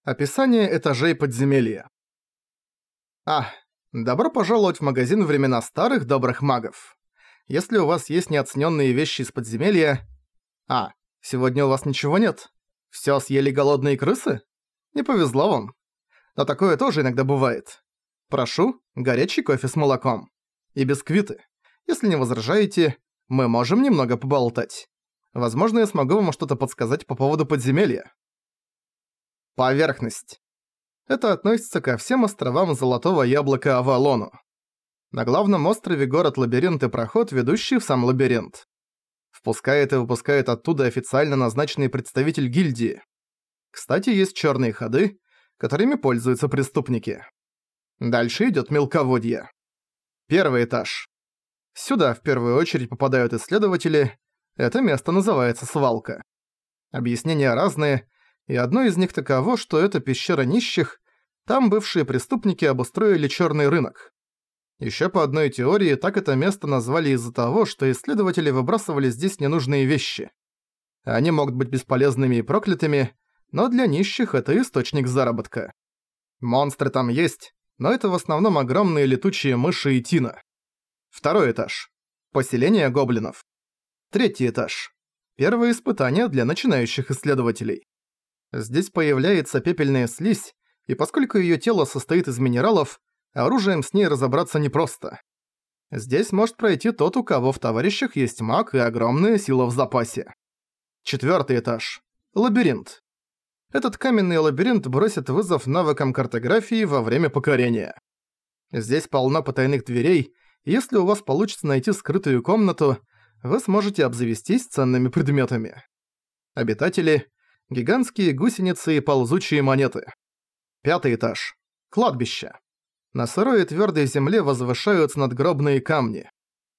Описание этажей подземелья. Добро пожаловать в магазин времена старых добрых магов. Если у вас есть неоцененные вещи из подземелья... Сегодня у вас ничего нет? Всё съели голодные крысы? Не повезло вам. Но такое тоже иногда бывает. Прошу, горячий кофе с молоком. И бисквиты. Если не возражаете, мы можем немного поболтать. Возможно, я смогу вам что-то подсказать по поводу подземелья. Поверхность. Это относится ко всем островам Золотого Яблока Авалону. На главном острове город-лабиринт и проход, ведущий в сам лабиринт. Впускает и выпускает оттуда официально назначенный представитель гильдии. Кстати, есть черные ходы, которыми пользуются преступники. Дальше идет мелководье. Первый этаж. Сюда в первую очередь попадают исследователи. Это место называется свалка. Объяснения разные, и одно из них таково, что это пещера нищих, там бывшие преступники обустроили черный рынок. Еще по одной теории, так это место назвали из-за того, что исследователи выбрасывали здесь ненужные вещи. Они могут быть бесполезными и проклятыми, но для нищих это источник заработка. Монстры там есть, но это в основном огромные летучие мыши и тина. Второй этаж. Поселение гоблинов. Третий этаж. Первое испытание для начинающих исследователей. Здесь появляется пепельная слизь, и поскольку её тело состоит из минералов, оружием с ней разобраться непросто. Здесь может пройти тот, у кого в товарищах есть маг и огромная сила в запасе. Четвёртый этаж. Лабиринт. Этот каменный лабиринт бросит вызов навыкам картографии во время покорения. Здесь полно потайных дверей, и если у вас получится найти скрытую комнату, вы сможете обзавестись ценными предметами. Обитатели – гигантские гусеницы и ползучие монеты. Пятый этаж. Кладбище. На сырой и твёрдой земле возвышаются надгробные камни.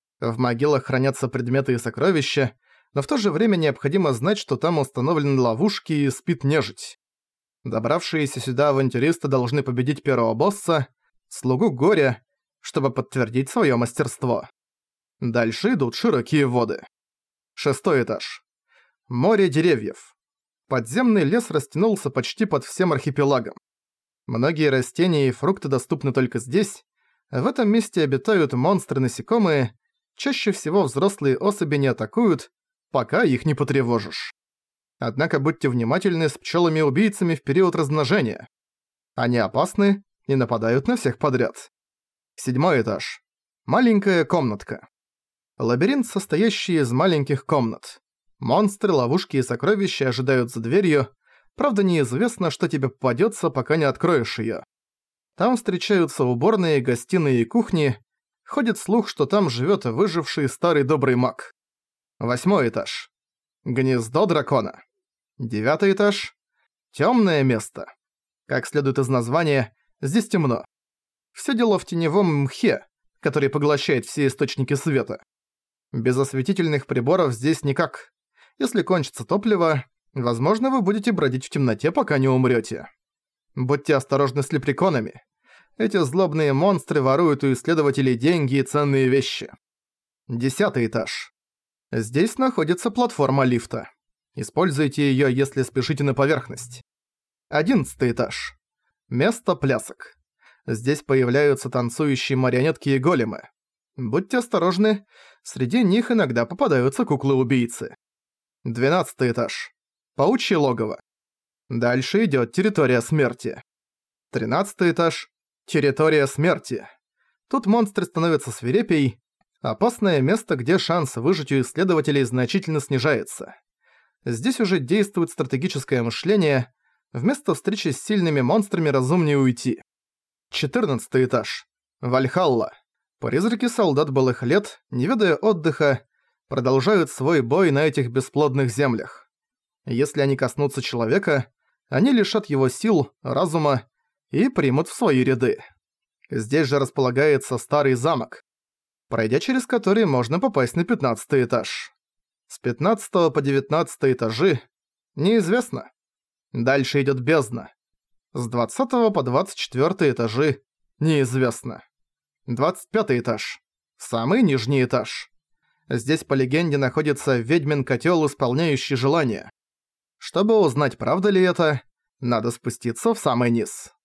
В могилах хранятся предметы и сокровища, но в то же время необходимо знать, что там установлены ловушки и спит нежить. Добравшиеся сюда авантюристы должны победить первого босса, слугу горя, чтобы подтвердить своё мастерство. Дальше идут широкие воды. Шестой этаж. Море деревьев. Подземный лес растянулся почти под всем архипелагом. Многие растения и фрукты доступны только здесь. В этом месте обитают монстры-насекомые. Чаще всего взрослые особи не атакуют, пока их не потревожишь. Однако будьте внимательны с пчелами-убийцами в период размножения. Они опасны и нападают на всех подряд. Седьмой этаж. Маленькая комнатка. Лабиринт, состоящий из маленьких комнат. Монстры, ловушки и сокровища ожидают за дверью. Правда, неизвестно, что тебе попадётся, пока не откроешь её. Там встречаются уборные, гостиные и кухни. Ходит слух, что там живёт выживший старый добрый маг. Восьмой этаж. Гнездо дракона. Девятый этаж. Тёмное место. Как следует из названия, здесь темно. Всё дело в теневом мхе, который поглощает все источники света. Без осветительных приборов здесь никак. Если кончится топливо, возможно, вы будете бродить в темноте, пока не умрёте. Будьте осторожны с лепреконами. Эти злобные монстры воруют у исследователей деньги и ценные вещи. Десятый этаж. Здесь находится платформа лифта. Используйте её, если спешите на поверхность. 11 этаж. Место плясок. Здесь появляются танцующие марионетки и големы. Будьте осторожны, среди них иногда попадаются куклы-убийцы. 12 этаж. Паучье логово. Дальше идёт территория смерти. 13 этаж. Территория смерти. Тут монстры становятся свирепей. Опасное место, где шанс выжить у исследователей значительно снижается. Здесь уже действует стратегическое мышление. Вместо встречи с сильными монстрами разумнее уйти. 14 этаж. Вальхалла. Призраки солдат былых лет, не ведая отдыха, продолжают свой бой на этих бесплодных землях. Если они коснутся человека, они лишат его сил, разума и примут в свои ряды. Здесь же располагается старый замок, пройдя через который можно попасть на 15 этаж. С 15 по 19 этажи неизвестно. Дальше идёт бездна. С 20 по 24 этажи неизвестно. 25 этаж. Самый нижний этаж. Здесь, по легенде, находится ведьмин котёл, исполняющий желания. Чтобы узнать, правда ли это, Надо спуститься в самый низ.